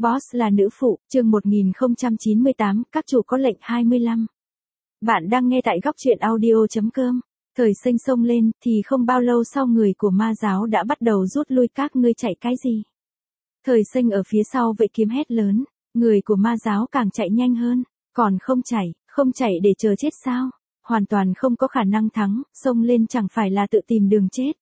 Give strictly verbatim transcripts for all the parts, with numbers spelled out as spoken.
Boss là nữ phụ, chương một nghìn không trăm chín mươi tám, các chủ có lệnh hai mươi lăm. Bạn đang nghe tại góc truyện audio chấm com. Thời sinh xông lên, thì không bao lâu sau người của ma giáo đã bắt đầu rút lui. Các ngươi chạy cái gì? Thời sinh ở phía sau vậy kiếm hét lớn, người của ma giáo càng chạy nhanh hơn, còn không chạy, không chạy để chờ chết sao? Hoàn toàn không có khả năng thắng, xông lên chẳng phải là tự tìm đường chết.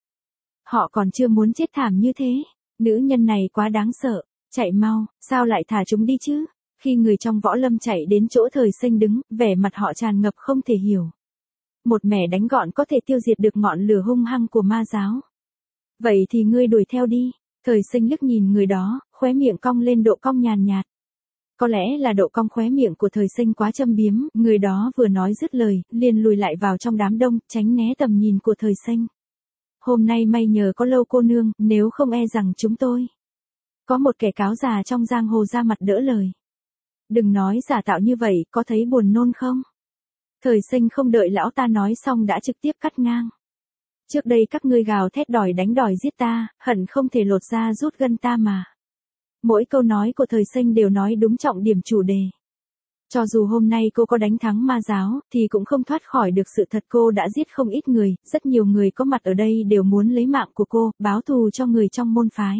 Họ còn chưa muốn chết thảm như thế, nữ nhân này quá đáng sợ. Chạy mau, sao lại thả chúng đi chứ? Khi người trong võ lâm chạy đến chỗ thời sinh đứng, vẻ mặt họ tràn ngập không thể hiểu. Một mẻ đánh gọn có thể tiêu diệt được ngọn lửa hung hăng của ma giáo. Vậy thì ngươi đuổi theo đi. Thời sinh liếc nhìn người đó, khóe miệng cong lên độ cong nhàn nhạt. Có lẽ là độ cong khóe miệng của thời sinh quá châm biếm, người đó vừa nói dứt lời, liền lùi lại vào trong đám đông, tránh né tầm nhìn của thời sinh. Hôm nay may nhờ có Lâu cô nương, nếu không e rằng chúng tôi. Có một kẻ cáo già trong giang hồ ra mặt đỡ lời. Đừng nói giả tạo như vậy, có thấy buồn nôn không? Thời sinh không đợi lão ta nói xong đã trực tiếp cắt ngang. Trước đây các ngươi gào thét đòi đánh đòi giết ta, hận không thể lột da rút gân ta mà. Mỗi câu nói của thời sinh đều nói đúng trọng điểm chủ đề. Cho dù hôm nay cô có đánh thắng ma giáo, thì cũng không thoát khỏi được sự thật cô đã giết không ít người, rất nhiều người có mặt ở đây đều muốn lấy mạng của cô, báo thù cho người trong môn phái.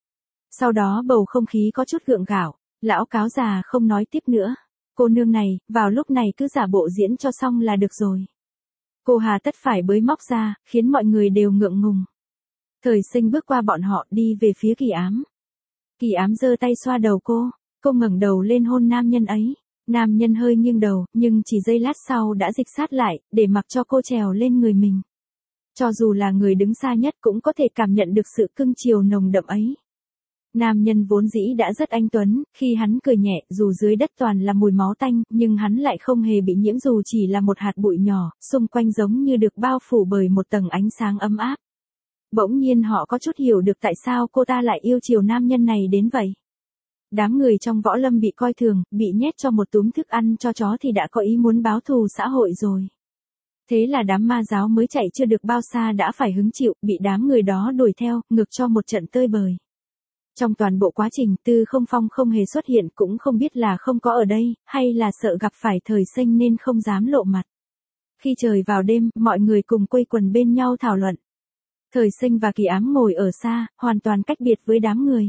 Sau đó bầu không khí có chút gượng gạo, lão cáo già không nói tiếp nữa. Cô nương này, vào lúc này cứ giả bộ diễn cho xong là được rồi. Cô hà tất phải bới móc ra, khiến mọi người đều ngượng ngùng. Thời sinh bước qua bọn họ đi về phía Kỳ Ám. Kỳ Ám giơ tay xoa đầu cô, cô ngẩng đầu lên hôn nam nhân ấy. Nam nhân hơi nghiêng đầu, nhưng chỉ giây lát sau đã dịch sát lại, để mặc cho cô trèo lên người mình. Cho dù là người đứng xa nhất cũng có thể cảm nhận được sự cưng chiều nồng đậm ấy. Nam nhân vốn dĩ đã rất anh tuấn, khi hắn cười nhẹ, dù dưới đất toàn là mùi máu tanh, nhưng hắn lại không hề bị nhiễm dù chỉ là một hạt bụi nhỏ, xung quanh giống như được bao phủ bởi một tầng ánh sáng ấm áp. Bỗng nhiên họ có chút hiểu được tại sao cô ta lại yêu chiều nam nhân này đến vậy. Đám người trong võ lâm bị coi thường, bị nhét cho một túm thức ăn cho chó thì đã có ý muốn báo thù xã hội rồi. Thế là đám ma giáo mới chạy chưa được bao xa đã phải hứng chịu, bị đám người đó đuổi theo, ngược cho một trận tơi bời. Trong toàn bộ quá trình, Tư Không Phong không hề xuất hiện, cũng không biết là không có ở đây, hay là sợ gặp phải thời sinh nên không dám lộ mặt. Khi trời vào đêm, mọi người cùng quây quần bên nhau thảo luận. Thời sinh và Kỳ Ám ngồi ở xa, hoàn toàn cách biệt với đám người.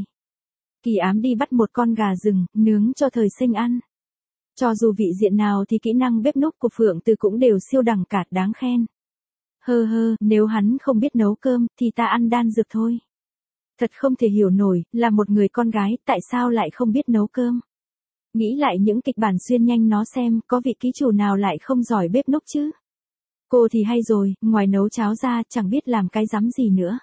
Kỳ Ám đi bắt một con gà rừng, nướng cho thời sinh ăn. Cho dù vị diện nào thì kỹ năng bếp núc của Phượng Từ cũng đều siêu đẳng cả, đáng khen. Hơ hơ, nếu hắn không biết nấu cơm, thì ta ăn đan dược thôi. Thật không thể hiểu nổi, là một người con gái, tại sao lại không biết nấu cơm. Nghĩ lại những kịch bản xuyên nhanh nó xem, có vị ký chủ nào lại không giỏi bếp núc chứ. Cô thì hay rồi, ngoài nấu cháo ra, chẳng biết làm cái rắm gì nữa.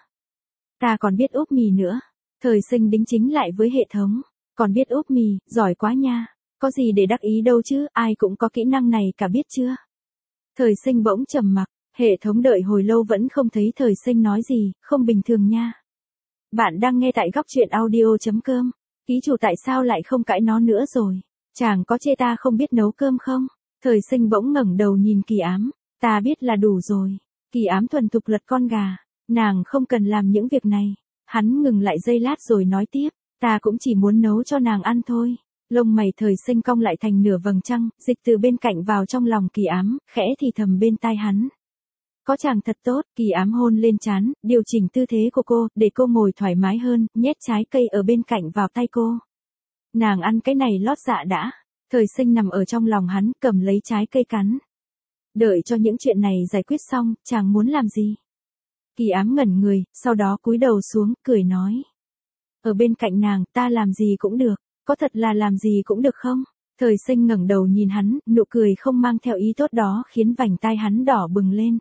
Ta còn biết úp mì nữa. Thời sinh đính chính lại với hệ thống. Còn biết úp mì, giỏi quá nha. Có gì để đắc ý đâu chứ, ai cũng có kỹ năng này cả biết chưa. Thời sinh bỗng trầm mặc, hệ thống đợi hồi lâu vẫn không thấy thời sinh nói gì, không bình thường nha. Bạn đang nghe tại góc truyện audio chấm com. Ký chủ tại sao lại không cãi nó nữa rồi? Chàng có chê ta không biết nấu cơm không? Thời sinh bỗng ngẩng đầu nhìn Kỳ Ám. Ta biết là đủ rồi. Kỳ Ám thuần thục lật con gà. Nàng không cần làm những việc này. Hắn ngừng lại giây lát rồi nói tiếp. Ta cũng chỉ muốn nấu cho nàng ăn thôi. Lông mày thời sinh cong lại thành nửa vầng trăng, dịch từ bên cạnh vào trong lòng Kỳ Ám, khẽ thì thầm bên tai hắn. Có chàng thật tốt. Kỳ Ám hôn lên trán, điều chỉnh tư thế của cô, để cô ngồi thoải mái hơn, nhét trái cây ở bên cạnh vào tay cô. Nàng ăn cái này lót dạ đã. Thời sinh nằm ở trong lòng hắn, cầm lấy trái cây cắn. Đợi cho những chuyện này giải quyết xong, chàng muốn làm gì? Kỳ Ám ngẩn người, sau đó cúi đầu xuống, cười nói. Ở bên cạnh nàng, ta làm gì cũng được. Có thật là làm gì cũng được không? Thời sinh ngẩng đầu nhìn hắn, nụ cười không mang theo ý tốt đó khiến vành tai hắn đỏ bừng lên.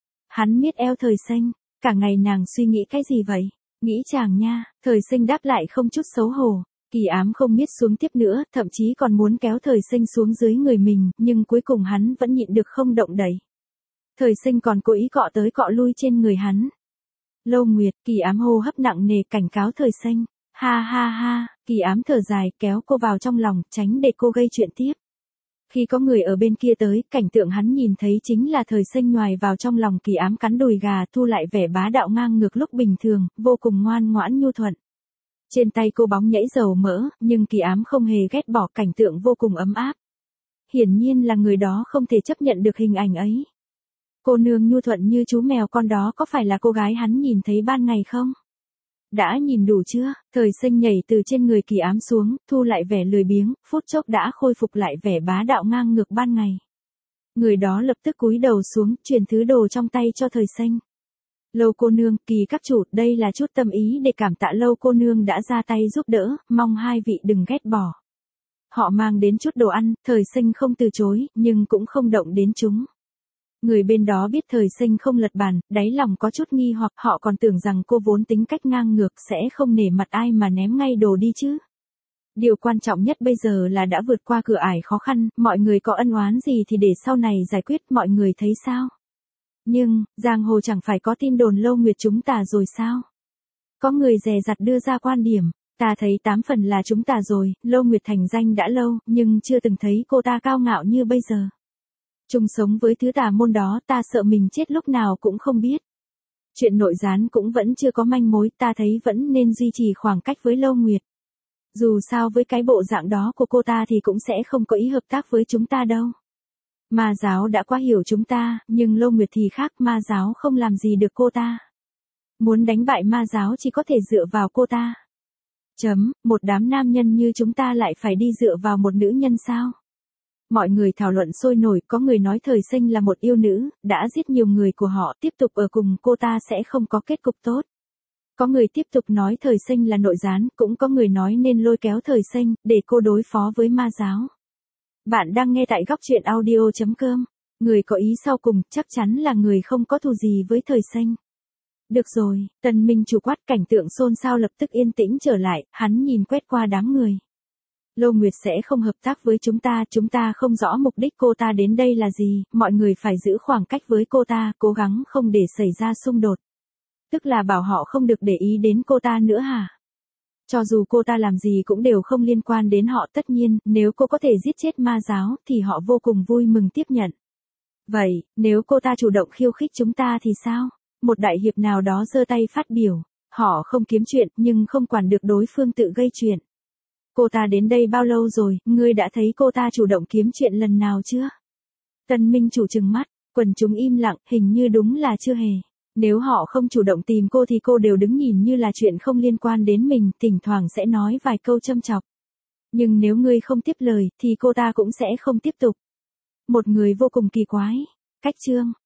Hắn miết eo thời sinh, cả ngày nàng suy nghĩ cái gì vậy? Nghĩ chàng nha. Thời sinh đáp lại không chút xấu hổ. Kỳ Ám không miết xuống tiếp nữa, thậm chí còn muốn kéo thời sinh xuống dưới người mình, nhưng cuối cùng hắn vẫn nhịn được không động đậy. Thời sinh còn cố ý cọ tới cọ lui trên người hắn. Lâu Nguyệt, Kỳ Ám hô hấp nặng nề cảnh cáo thời sinh. Ha ha ha, Kỳ Ám thở dài kéo cô vào trong lòng, tránh để cô gây chuyện tiếp. Khi có người ở bên kia tới, cảnh tượng hắn nhìn thấy chính là thời sinh nhoài vào trong lòng Kỳ Ám cắn đùi gà thu lại vẻ bá đạo ngang ngược lúc bình thường, vô cùng ngoan ngoãn nhu thuận. Trên tay cô bóng nhảy dầu mỡ, nhưng Kỳ Ám không hề ghét bỏ, cảnh tượng vô cùng ấm áp. Hiển nhiên là người đó không thể chấp nhận được hình ảnh ấy. Cô nương nhu thuận như chú mèo con đó có phải là cô gái hắn nhìn thấy ban ngày không? Đã nhìn đủ chưa? Thời Sinh nhảy từ trên người Kỳ Ám xuống, thu lại vẻ lười biếng, phút chốc đã khôi phục lại vẻ bá đạo ngang ngược ban ngày. Người đó lập tức cúi đầu xuống, truyền thứ đồ trong tay cho Thời Sinh. Lâu cô nương, Kỳ các chủ, đây là chút tâm ý để cảm tạ Lâu cô nương đã ra tay giúp đỡ, mong hai vị đừng ghét bỏ. Họ mang đến chút đồ ăn, Thời Sinh không từ chối, nhưng cũng không động đến chúng. Người bên đó biết Thời Sinh không lật bàn, đáy lòng có chút nghi hoặc, họ còn tưởng rằng cô vốn tính cách ngang ngược sẽ không nể mặt ai mà ném ngay đồ đi chứ. Điều quan trọng nhất bây giờ là đã vượt qua cửa ải khó khăn, mọi người có ân oán gì thì để sau này giải quyết, mọi người thấy sao? Nhưng, giang hồ chẳng phải có tin đồn Lâu Nguyệt chúng ta rồi sao? Có người dè dặt đưa ra quan điểm, ta thấy tám phần là chúng ta rồi, Lâu Nguyệt thành danh đã lâu, nhưng chưa từng thấy cô ta cao ngạo như bây giờ. Chung sống với thứ tà môn đó, ta sợ mình chết lúc nào cũng không biết. Chuyện nội gián cũng vẫn chưa có manh mối, ta thấy vẫn nên duy trì khoảng cách với Lâu Nguyệt. Dù sao với cái bộ dạng đó của cô ta thì cũng sẽ không có ý hợp tác với chúng ta đâu. Ma giáo đã quá hiểu chúng ta, nhưng Lâu Nguyệt thì khác, ma giáo không làm gì được cô ta. Muốn đánh bại ma giáo chỉ có thể dựa vào cô ta. Chấm, một đám nam nhân như chúng ta lại phải đi dựa vào một nữ nhân sao? Mọi người thảo luận sôi nổi, có người nói Thời Sinh là một yêu nữ, đã giết nhiều người của họ, tiếp tục ở cùng cô ta sẽ không có kết cục tốt. Có người tiếp tục nói Thời Sinh là nội gián, cũng có người nói nên lôi kéo Thời Sinh, để cô đối phó với ma giáo. Bạn đang nghe tại góc truyện audio chấm com. Người có ý sau cùng, chắc chắn là người không có thù gì với Thời Sinh. Được rồi, Tần Minh chủ quát, cảnh tượng xôn xao lập tức yên tĩnh trở lại, hắn nhìn quét qua đám người. Lâu Nguyệt sẽ không hợp tác với chúng ta, chúng ta không rõ mục đích cô ta đến đây là gì, mọi người phải giữ khoảng cách với cô ta, cố gắng không để xảy ra xung đột. Tức là bảo họ không được để ý đến cô ta nữa hả? Cho dù cô ta làm gì cũng đều không liên quan đến họ, tất nhiên, nếu cô có thể giết chết ma giáo, thì họ vô cùng vui mừng tiếp nhận. Vậy, nếu cô ta chủ động khiêu khích chúng ta thì sao? Một đại hiệp nào đó giơ tay phát biểu, họ không kiếm chuyện, nhưng không quản được đối phương tự gây chuyện. Cô ta đến đây bao lâu rồi, ngươi đã thấy cô ta chủ động kiếm chuyện lần nào chưa? Tân Minh chủ trừng mắt, quần chúng im lặng, hình như đúng là chưa hề. Nếu họ không chủ động tìm cô thì cô đều đứng nhìn như là chuyện không liên quan đến mình, thỉnh thoảng sẽ nói vài câu châm chọc. Nhưng nếu ngươi không tiếp lời, thì cô ta cũng sẽ không tiếp tục. Một người vô cùng kỳ quái. Cách chương